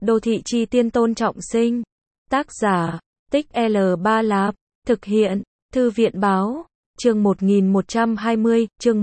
Đô thị chi tiên Tôn Trọng Sinh. Tác giả, Tích L3 Lạp. Thực hiện, Thư viện báo. Chương 1120, chương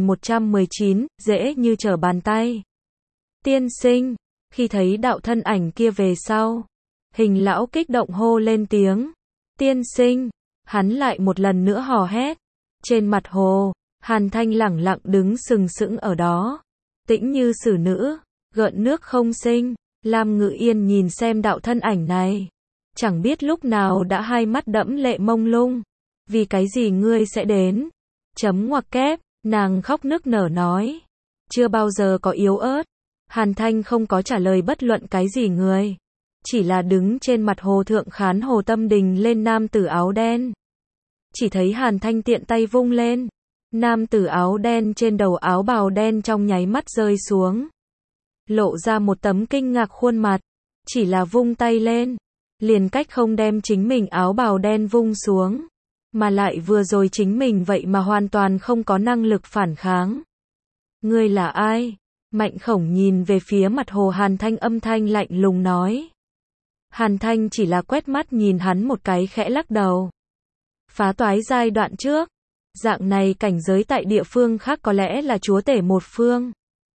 1119, dễ như trở bàn tay. Tiên sinh, khi thấy đạo thân ảnh kia về sau, Hình lão kích động hô lên tiếng. Tiên sinh, hắn lại một lần nữa hò hét. Trên mặt hồ, Hàn Thanh lẳng lặng đứng sừng sững ở đó. Tĩnh như xử nữ, gợn nước không sinh. Lam Ngự Yên nhìn xem đạo thân ảnh này. Chẳng biết lúc nào đã hai mắt đẫm lệ mông lung. Vì cái gì ngươi sẽ đến? Chấm ngoặc kép, nàng khóc nức nở nói. Chưa bao giờ có yếu ớt. Hàn Thanh không có trả lời bất luận cái gì người. Chỉ là đứng trên mặt hồ thượng khán hồ tâm đình lên nam tử áo đen. Chỉ thấy Hàn Thanh tiện tay vung lên. Nam tử áo đen trên đầu áo bào đen trong nháy mắt rơi xuống. Lộ ra một tấm kinh ngạc khuôn mặt. Chỉ là vung tay lên. Liền cách không đem chính mình áo bào đen vung xuống. Mà lại vừa rồi chính mình vậy mà hoàn toàn không có năng lực phản kháng. Ngươi là ai? Mạnh Khổng nhìn về phía mặt hồ Hàn Thanh âm thanh lạnh lùng nói. Hàn Thanh chỉ là quét mắt nhìn hắn một cái khẽ lắc đầu. Phá toái giai đoạn trước. Dạng này cảnh giới tại địa phương khác có lẽ là chúa tể một phương.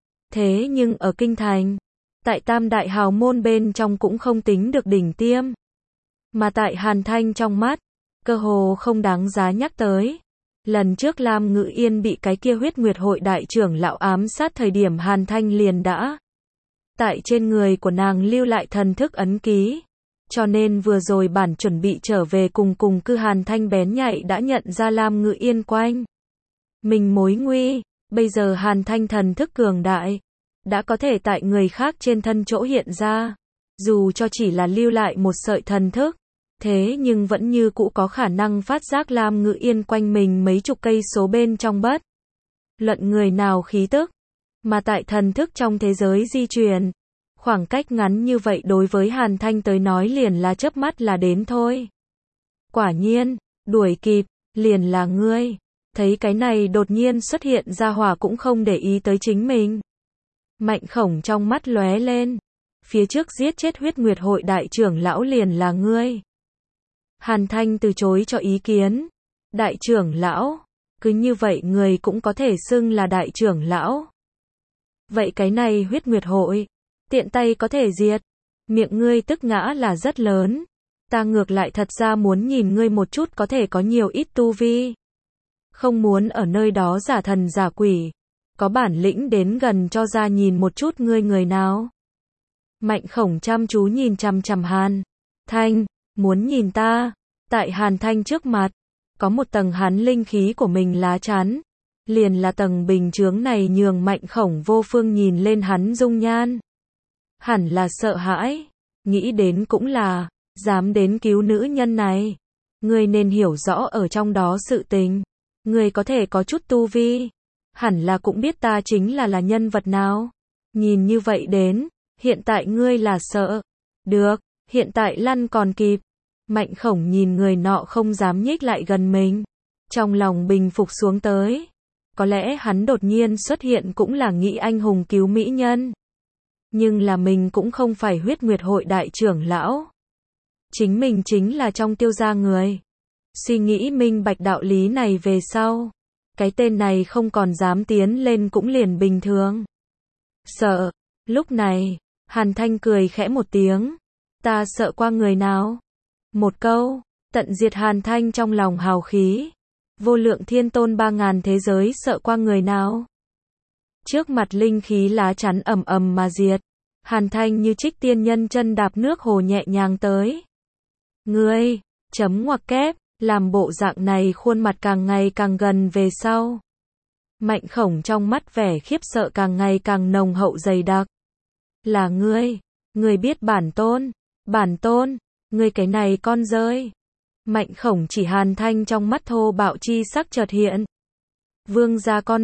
Thế nhưng ở kinh thành, tại tam đại hào môn bên trong cũng không tính được đỉnh tiêm. Mà tại Hàn Thanh trong mắt, cơ hồ không đáng giá nhắc tới. Lần trước Lam Ngự Yên bị cái kia huyết nguyệt hội đại trưởng lão ám sát thời điểm Hàn Thanh liền đã tại trên người của nàng lưu lại thần thức ấn ký. Cho nên vừa rồi bản chuẩn bị trở về cùng cư Hàn Thanh bén nhạy đã nhận ra Lam Ngự Yên quanh mình mối nguy. Bây giờ Hàn Thanh thần thức cường đại, đã có thể tại người khác trên thân chỗ hiện ra. Dù cho chỉ là lưu lại một sợi thần thức, thế nhưng vẫn như cũ có khả năng phát giác Lam Ngự Yên quanh mình mấy chục cây số bên trong bất luận người nào khí tức. Mà tại thần thức trong thế giới di chuyển, khoảng cách ngắn như vậy đối với Hàn Thanh tới nói liền là chớp mắt là đến thôi. Quả nhiên, đuổi kịp, liền là ngươi. Thấy cái này đột nhiên xuất hiện ra hỏa cũng không để ý tới chính mình. Mạnh Khổng trong mắt lóe lên. Phía trước giết chết huyết nguyệt hội đại trưởng lão liền là ngươi. Hàn Thanh từ chối cho ý kiến. Đại trưởng lão, cứ như vậy người cũng có thể xưng là đại trưởng lão. Vậy cái này huyết nguyệt hội, tiện tay có thể diệt. Miệng ngươi tức ngã là rất lớn. Ta ngược lại thật ra muốn nhìn ngươi một chút có thể có nhiều ít tu vi. Không muốn ở nơi đó giả thần giả quỷ. Có bản lĩnh đến gần cho ra nhìn một chút ngươi người nào. Mạnh Khổng chăm chú nhìn chằm chằm Hàn Thanh, muốn nhìn ta. Tại Hàn Thanh trước mặt, có một tầng hắn linh khí của mình lá chắn. Liền là tầng bình chướng này nhường Mạnh Khổng vô phương nhìn lên hắn dung nhan. Hẳn là sợ hãi. Nghĩ đến cũng là, dám đến cứu nữ nhân này. Ngươi nên hiểu rõ ở trong đó sự tình. Ngươi có thể có chút tu vi. Hẳn là cũng biết ta chính là nhân vật nào. Nhìn như vậy đến, hiện tại ngươi là sợ. Được, hiện tại lăn còn kịp. Mạnh Khổng nhìn người nọ không dám nhích lại gần mình. Trong lòng bình phục xuống tới. Có lẽ hắn đột nhiên xuất hiện cũng là nghĩ anh hùng cứu mỹ nhân. Nhưng là mình cũng không phải huyết nguyệt hội đại trưởng lão. Chính mình chính là trong Tiêu gia người. Suy nghĩ minh bạch đạo lý này về sau. Cái tên này không còn dám tiến lên cũng liền bình thường. Sợ. Lúc này, Hàn Thanh cười khẽ một tiếng. Ta sợ qua người nào? Một câu, tận diệt Hàn Thanh trong lòng hào khí. Vô lượng thiên tôn 3000 thế giới sợ qua người nào? Trước mặt linh khí lá chắn ầm ầm mà diệt. Hàn Thanh như trích tiên nhân chân đạp nước hồ nhẹ nhàng tới. Ngươi, chấm ngoặc kép, làm bộ dạng này khuôn mặt càng ngày càng gần về sau. Mạnh Khổng trong mắt vẻ khiếp sợ càng ngày càng nồng hậu dày đặc. Là ngươi biết bản tôn, ngươi cái này con rơi. Mạnh Khổng chỉ Hàn Thanh trong mắt thô bạo chi sắc chợt hiện. Vương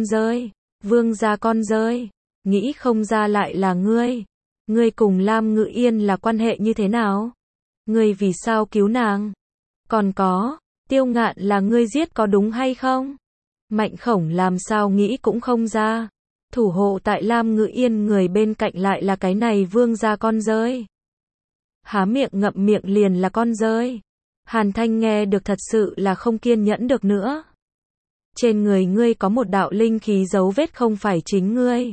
gia con rơi, nghĩ không ra lại là ngươi. Ngươi cùng Lam Ngự Yên là quan hệ như thế nào? Ngươi vì sao cứu nàng? Còn có, Tiêu Ngạn là ngươi giết có đúng hay không? Mạnh Khổng làm sao nghĩ cũng không ra. Thủ hộ tại Lam Ngự Yên người bên cạnh lại là cái này vương gia con rơi. há miệng ngậm miệng liền là con rơi. Hàn Thanh nghe được thật sự là không kiên nhẫn được nữa. Trên người ngươi có một đạo linh khí dấu vết không phải chính ngươi.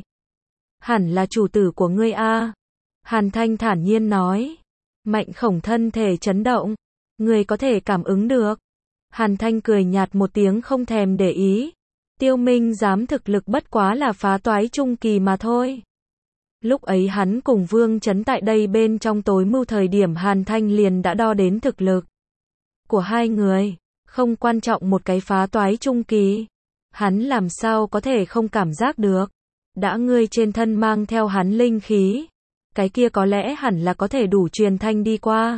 Hẳn là chủ tử của ngươi a. Hàn Thanh thản nhiên nói. Mạnh Khổng thân thể chấn động. Ngươi có thể cảm ứng được. Hàn Thanh cười nhạt một tiếng không thèm để ý. Tiêu Minh dám thực lực bất quá là phá toái trung kỳ mà thôi. Lúc ấy hắn cùng Vương Chấn tại đây bên trong tối mưu thời điểm Hàn Thanh liền đã đo đến thực lực của hai người. Không quan trọng một cái phá toái trung kỳ. Hắn làm sao có thể không cảm giác được. Đã ngươi trên thân mang theo hắn linh khí. Cái kia có lẽ hẳn là có thể đủ truyền thanh đi qua.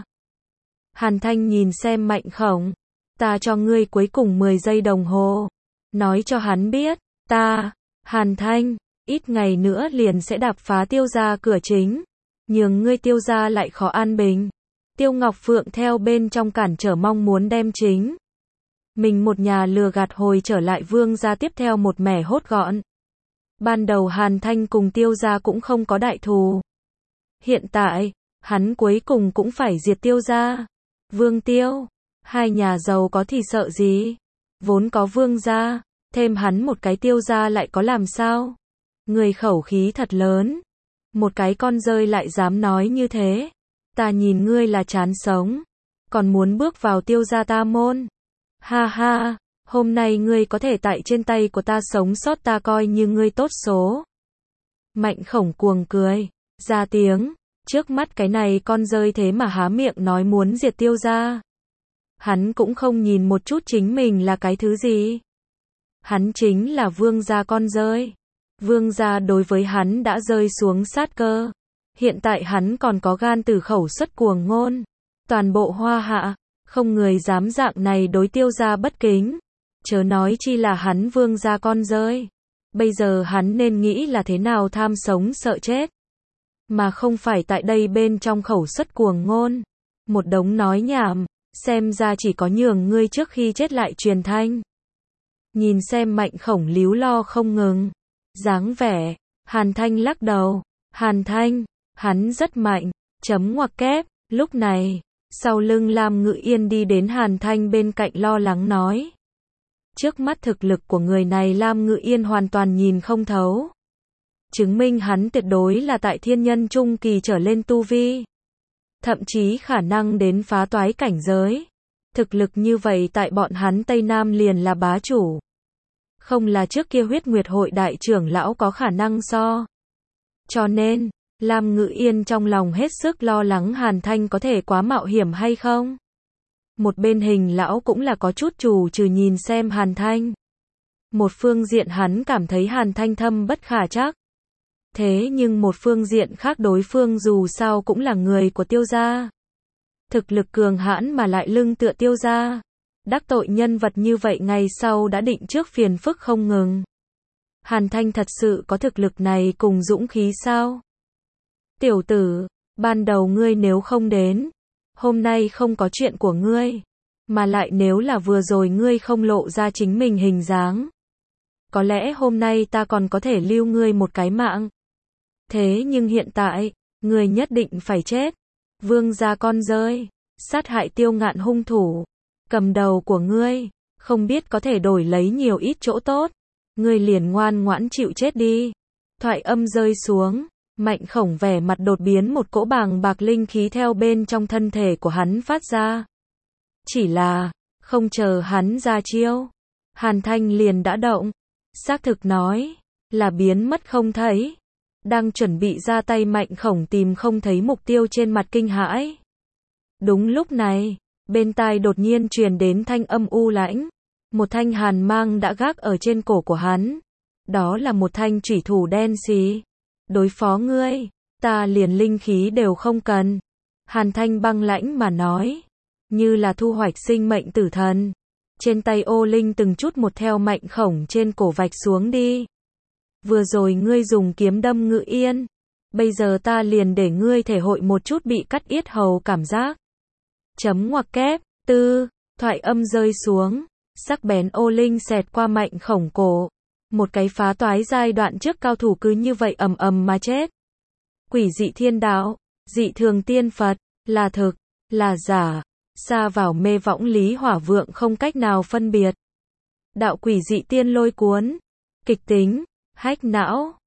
Hàn Thanh nhìn xem Mạnh Khổng. Ta cho ngươi cuối cùng 10 giây đồng hồ. Nói cho hắn biết, ta, Hàn Thanh, ít ngày nữa liền sẽ đạp phá Tiêu gia cửa chính. Nhường ngươi Tiêu gia lại khó an bình. Tiêu Ngọc Phượng theo bên trong cản trở mong muốn đem chính mình một nhà lừa gạt hồi trở lại Vương gia tiếp theo một mẻ hốt gọn. Ban đầu Hàn Thanh cùng Tiêu gia cũng không có đại thù. Hiện tại, hắn cuối cùng cũng phải diệt Tiêu gia. Vương Tiêu, hai nhà giàu có thì sợ gì? Vốn có Vương gia, thêm hắn một cái Tiêu gia lại có làm sao? Người khẩu khí thật lớn. Một cái con rơi lại dám nói như thế. Ta nhìn ngươi là chán sống. Còn muốn bước vào Tiêu gia ta môn. Ha ha, hôm nay ngươi có thể tại trên tay của ta sống sót ta coi như ngươi tốt số. Mạnh Khổng cuồng cười, ra tiếng, trước mắt cái này con rơi thế mà há miệng nói muốn diệt Tiêu gia. Hắn cũng không nhìn một chút chính mình là cái thứ gì. Hắn chính là Vương gia con rơi. Vương gia đối với hắn đã rơi xuống sát cơ. Hiện tại hắn còn có gan từ khẩu xuất cuồng ngôn. Toàn bộ Hoa Hạ, không người dám dạng này đối Tiêu gia bất kính. Chớ nói chi là hắn Vương gia con rơi. Bây giờ hắn nên nghĩ là thế nào tham sống sợ chết. Mà không phải tại đây bên trong khẩu xuất cuồng ngôn. Một đống nói nhảm, xem ra chỉ có nhường ngươi trước khi chết lại truyền thanh. Nhìn xem Mạnh Khổng líu lo không ngừng. Dáng vẻ, Hàn Thanh lắc đầu. Hàn Thanh, hắn rất mạnh, chấm ngoặc kép. Lúc này, sau lưng Lam Ngự Yên đi đến Hàn Thanh bên cạnh lo lắng nói. Trước mắt thực lực của người này Lam Ngự Yên hoàn toàn nhìn không thấu. Chứng minh hắn tuyệt đối là tại thiên nhân trung kỳ trở lên tu vi. Thậm chí khả năng đến phá toái cảnh giới. Thực lực như vậy tại bọn hắn Tây Nam liền là bá chủ. Không là trước kia Huyết Nguyệt hội đại trưởng lão có khả năng so. Cho nên, Lam Ngự Yên trong lòng hết sức lo lắng Hàn Thanh có thể quá mạo hiểm hay không. Một bên Hình lão cũng là có chút trù trừ nhìn xem Hàn Thanh. Một phương diện hắn cảm thấy Hàn Thanh thâm bất khả trắc. Thế nhưng một phương diện khác đối phương dù sao cũng là người của Tiêu gia. Thực lực cường hãn mà lại lưng tựa Tiêu gia. Đắc tội nhân vật như vậy ngày sau đã định trước phiền phức không ngừng. Hàn Thanh thật sự có thực lực này cùng dũng khí sao? Tiểu tử, ban đầu ngươi nếu không đến, hôm nay không có chuyện của ngươi. Mà lại nếu là vừa rồi ngươi không lộ ra chính mình hình dáng. Có lẽ hôm nay ta còn có thể lưu ngươi một cái mạng. Thế nhưng hiện tại, ngươi nhất định phải chết. Vương gia con rơi, sát hại Tiêu Ngạn hung thủ. Cầm đầu của ngươi, không biết có thể đổi lấy nhiều ít chỗ tốt. Ngươi liền ngoan ngoãn chịu chết đi. Thoại âm rơi xuống, Mạnh Khổng vẻ mặt đột biến một cỗ bàng bạc linh khí theo bên trong thân thể của hắn phát ra. Chỉ là, không chờ hắn ra chiêu. Hàn Thanh liền đã động. Xác thực nói, là biến mất không thấy. Đang chuẩn bị ra tay Mạnh Khổng tìm không thấy mục tiêu trên mặt kinh hãi. Đúng lúc này, bên tai đột nhiên truyền đến thanh âm u lãnh. Một thanh hàn mang đã gác ở trên cổ của hắn. Đó là một thanh chủy thủ đen xì. Đối phó ngươi, ta liền linh khí đều không cần. Hàn Thanh băng lãnh mà nói. Như là thu hoạch sinh mệnh tử thần. Trên tay ô linh từng chút một theo Mạnh Khổng trên cổ vạch xuống đi. Vừa rồi ngươi dùng kiếm đâm Ngự Yên. Bây giờ ta liền để ngươi thể hội một chút bị cắt yết hầu cảm giác. Chấm ngoặc kép, thoại âm rơi xuống. Sắc bén ô linh xẹt qua Mạnh Khổng cổ. Một cái phá toái giai đoạn trước cao thủ cứ như vậy ầm ầm mà chết. Quỷ dị thiên đạo, dị thường tiên Phật, là thực, là giả, sa vào mê võng Lý Hỏa Vượng không cách nào phân biệt. Đạo quỷ dị tiên lôi cuốn, kịch tính, hách não.